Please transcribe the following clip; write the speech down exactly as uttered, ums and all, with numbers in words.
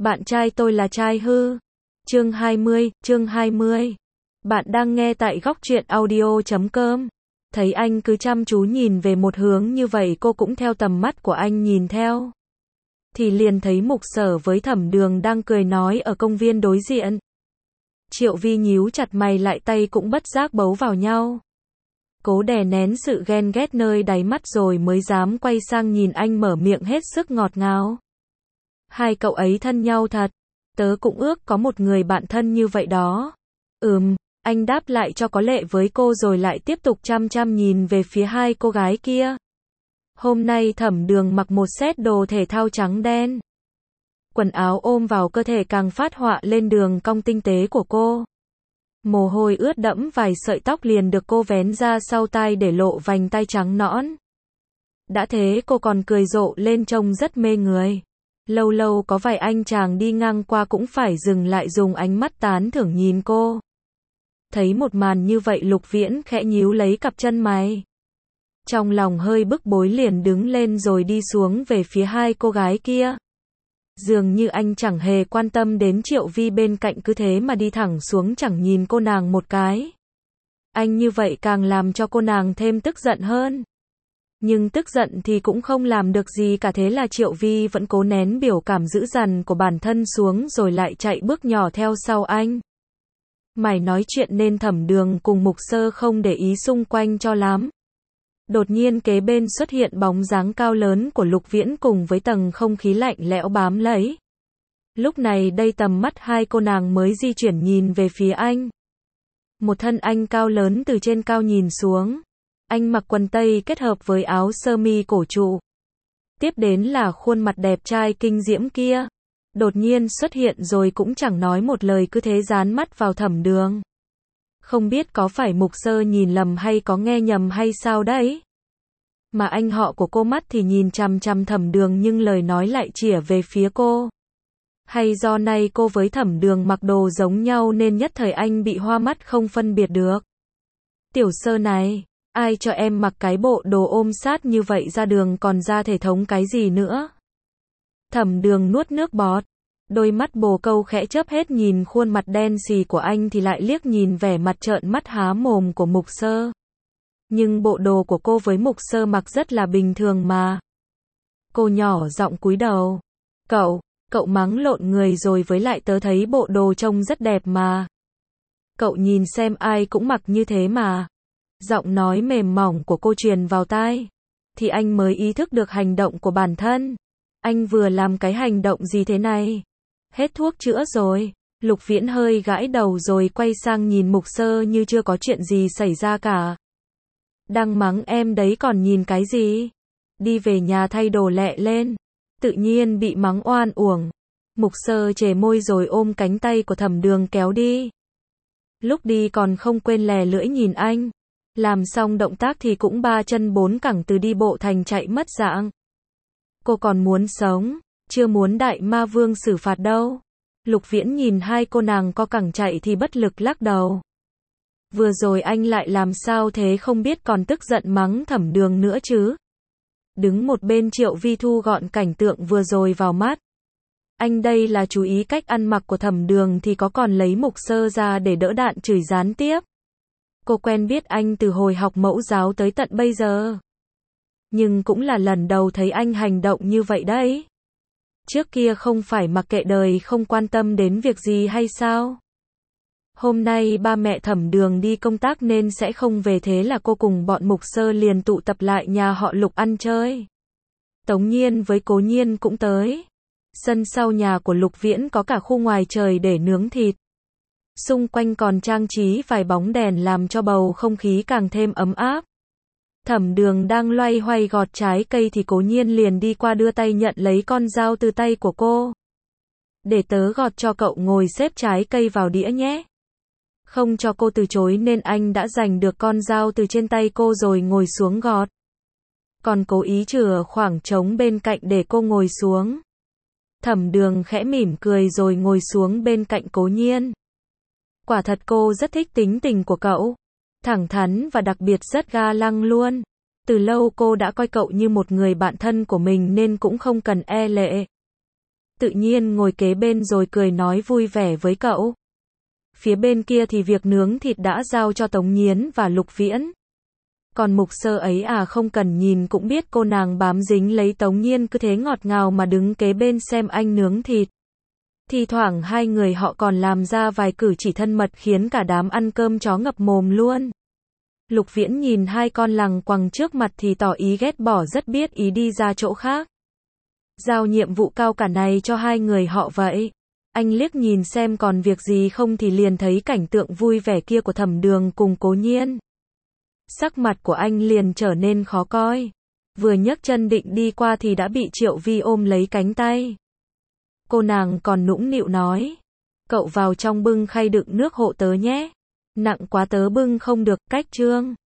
Bạn trai tôi là trai hư. Chương hai mươi, chương hai mươi. Bạn đang nghe tại góc truyện audio chấm com. Thấy anh cứ chăm chú nhìn về một hướng như vậy, cô cũng theo tầm mắt của anh nhìn theo. Thì liền thấy Mục Sở với Thẩm Đường đang cười nói ở công viên đối diện. Triệu Vi nhíu chặt mày lại, tay cũng bất giác bấu vào nhau. Cố đè nén sự ghen ghét nơi đáy mắt rồi mới dám quay sang nhìn anh, mở miệng hết sức ngọt ngào. Hai cậu ấy thân nhau thật. Tớ cũng ước có một người bạn thân như vậy đó. Ừm, anh đáp lại cho có lệ với cô rồi lại tiếp tục chăm chăm nhìn về phía hai cô gái kia. Hôm nay Thẩm Đường mặc một set đồ thể thao trắng đen. Quần áo ôm vào cơ thể càng phát họa lên đường cong tinh tế của cô. Mồ hôi ướt đẫm vài sợi tóc liền được cô vén ra sau tai để lộ vành tai trắng nõn. Đã thế cô còn cười rộ lên trông rất mê người. Lâu lâu có vài anh chàng đi ngang qua cũng phải dừng lại dùng ánh mắt tán thưởng nhìn cô. Thấy một màn như vậy, Lục Viễn khẽ nhíu lấy cặp chân mày. Trong lòng hơi bức bối liền đứng lên rồi đi xuống về phía hai cô gái kia. Dường như anh chẳng hề quan tâm đến Triệu Vi bên cạnh, cứ thế mà đi thẳng xuống chẳng nhìn cô nàng một cái. Anh như vậy càng làm cho cô nàng thêm tức giận hơn. Nhưng tức giận thì cũng không làm được gì cả, thế là Triệu Vi vẫn cố nén biểu cảm dữ dằn của bản thân xuống rồi lại chạy bước nhỏ theo sau anh. Mày nói chuyện nên Thẩm Đường cùng Mục Sơ không để ý xung quanh cho lắm. Đột nhiên kế bên xuất hiện bóng dáng cao lớn của Lục Viễn cùng với tầng không khí lạnh lẽo bám lấy. Lúc này đây tầm mắt hai cô nàng mới di chuyển nhìn về phía anh. Một thân anh cao lớn từ trên cao nhìn xuống. Anh mặc quần tây kết hợp với áo sơ mi cổ trụ. Tiếp đến là khuôn mặt đẹp trai kinh diễm kia. Đột nhiên xuất hiện rồi cũng chẳng nói một lời, cứ thế dán mắt vào Thẩm Đường. Không biết có phải Mục Sơ nhìn lầm hay có nghe nhầm hay sao đấy. Mà anh họ của cô mắt thì nhìn chằm chằm Thẩm Đường nhưng lời nói lại chĩa về phía cô. Hay do nay cô với Thẩm Đường mặc đồ giống nhau nên nhất thời anh bị hoa mắt không phân biệt được. Tiểu Sơ này, ai cho em mặc cái bộ đồ ôm sát như vậy ra đường còn ra thể thống cái gì nữa. Thẩm Đường nuốt nước bọt. Đôi mắt bồ câu khẽ chớp hết nhìn khuôn mặt đen xì của anh thì lại liếc nhìn vẻ mặt trợn mắt há mồm của Mục Sơ. Nhưng bộ đồ của cô với Mục Sơ mặc rất là bình thường mà. Cô nhỏ giọng cúi đầu. Cậu, cậu mắng lộn người rồi, với lại tớ thấy bộ đồ trông rất đẹp mà. Cậu nhìn xem ai cũng mặc như thế mà. Giọng nói mềm mỏng của cô truyền vào tai. Thì anh mới ý thức được hành động của bản thân. Anh vừa làm cái hành động gì thế này? Hết thuốc chữa rồi. Lục Viễn hơi gãi đầu rồi quay sang nhìn Mục Sơ như chưa có chuyện gì xảy ra cả. Đang mắng em đấy còn nhìn cái gì? Đi về nhà thay đồ lẹ lên. Tự nhiên bị mắng oan uổng. Mục Sơ chề môi rồi ôm cánh tay của Thẩm Đường kéo đi. Lúc đi còn không quên lè lưỡi nhìn anh. Làm xong động tác thì cũng ba chân bốn cẳng từ đi bộ thành chạy mất dạng. Cô còn muốn sống, chưa muốn Đại Ma Vương xử phạt đâu. Lục Viễn nhìn hai cô nàng co cẳng chạy thì bất lực lắc đầu. Vừa rồi anh lại làm sao thế, không biết còn tức giận mắng Thẩm Đường nữa chứ. Đứng một bên Triệu Vi thu gọn cảnh tượng vừa rồi vào mắt. Anh đây là chú ý cách ăn mặc của Thẩm Đường thì có còn lấy Mục Sơ ra để đỡ đạn chửi gián tiếp. Cô quen biết anh từ hồi học mẫu giáo tới tận bây giờ. Nhưng cũng là lần đầu thấy anh hành động như vậy đấy. Trước kia không phải mặc kệ đời không quan tâm đến việc gì hay sao? Hôm nay ba mẹ Thẩm Đường đi công tác nên sẽ không về, thế là cô cùng bọn Mục Sơ liền tụ tập lại nhà họ Lục ăn chơi. Tống Nhiên với Cố Nhiên cũng tới. Sân sau nhà của Lục Viễn có cả khu ngoài trời để nướng thịt. Xung quanh còn trang trí vài bóng đèn làm cho bầu không khí càng thêm ấm áp. Thẩm Đường đang loay hoay gọt trái cây thì Cố Nhiên liền đi qua đưa tay nhận lấy con dao từ tay của cô. Để tớ gọt cho cậu, ngồi xếp trái cây vào đĩa nhé. Không cho cô từ chối nên anh đã giành được con dao từ trên tay cô rồi ngồi xuống gọt. Còn cố ý chừa khoảng trống bên cạnh để cô ngồi xuống. Thẩm Đường khẽ mỉm cười rồi ngồi xuống bên cạnh Cố Nhiên. Quả thật cô rất thích tính tình của cậu. Thẳng thắn và đặc biệt rất ga lăng luôn. Từ lâu cô đã coi cậu như một người bạn thân của mình nên cũng không cần e lệ. tự nhiên ngồi kế bên rồi cười nói vui vẻ với cậu. Phía bên kia thì việc nướng thịt đã giao cho Tống Nhiến và Lục Viễn. Còn Mục Sơ ấy à, không cần nhìn cũng biết cô nàng bám dính lấy Tống Nhiên, cứ thế ngọt ngào mà đứng kế bên xem anh nướng thịt. Thì thoảng hai người họ còn làm ra vài cử chỉ thân mật khiến cả đám ăn cơm chó ngập mồm luôn. Lục Viễn nhìn hai con lằng quằng trước mặt thì tỏ ý ghét bỏ, rất biết ý đi ra chỗ khác. Giao nhiệm vụ cao cả này cho hai người họ vậy. Anh liếc nhìn xem còn việc gì không thì liền thấy cảnh tượng vui vẻ kia của Thẩm Đường cùng Cố Nhiên. Sắc mặt của anh liền trở nên khó coi. Vừa nhấc chân định đi qua thì đã bị Triệu Vi ôm lấy cánh tay. Cô nàng còn nũng nịu nói. Cậu vào trong bưng khay đựng nước hộ tớ nhé. Nặng quá tớ bưng không được, cách Trương.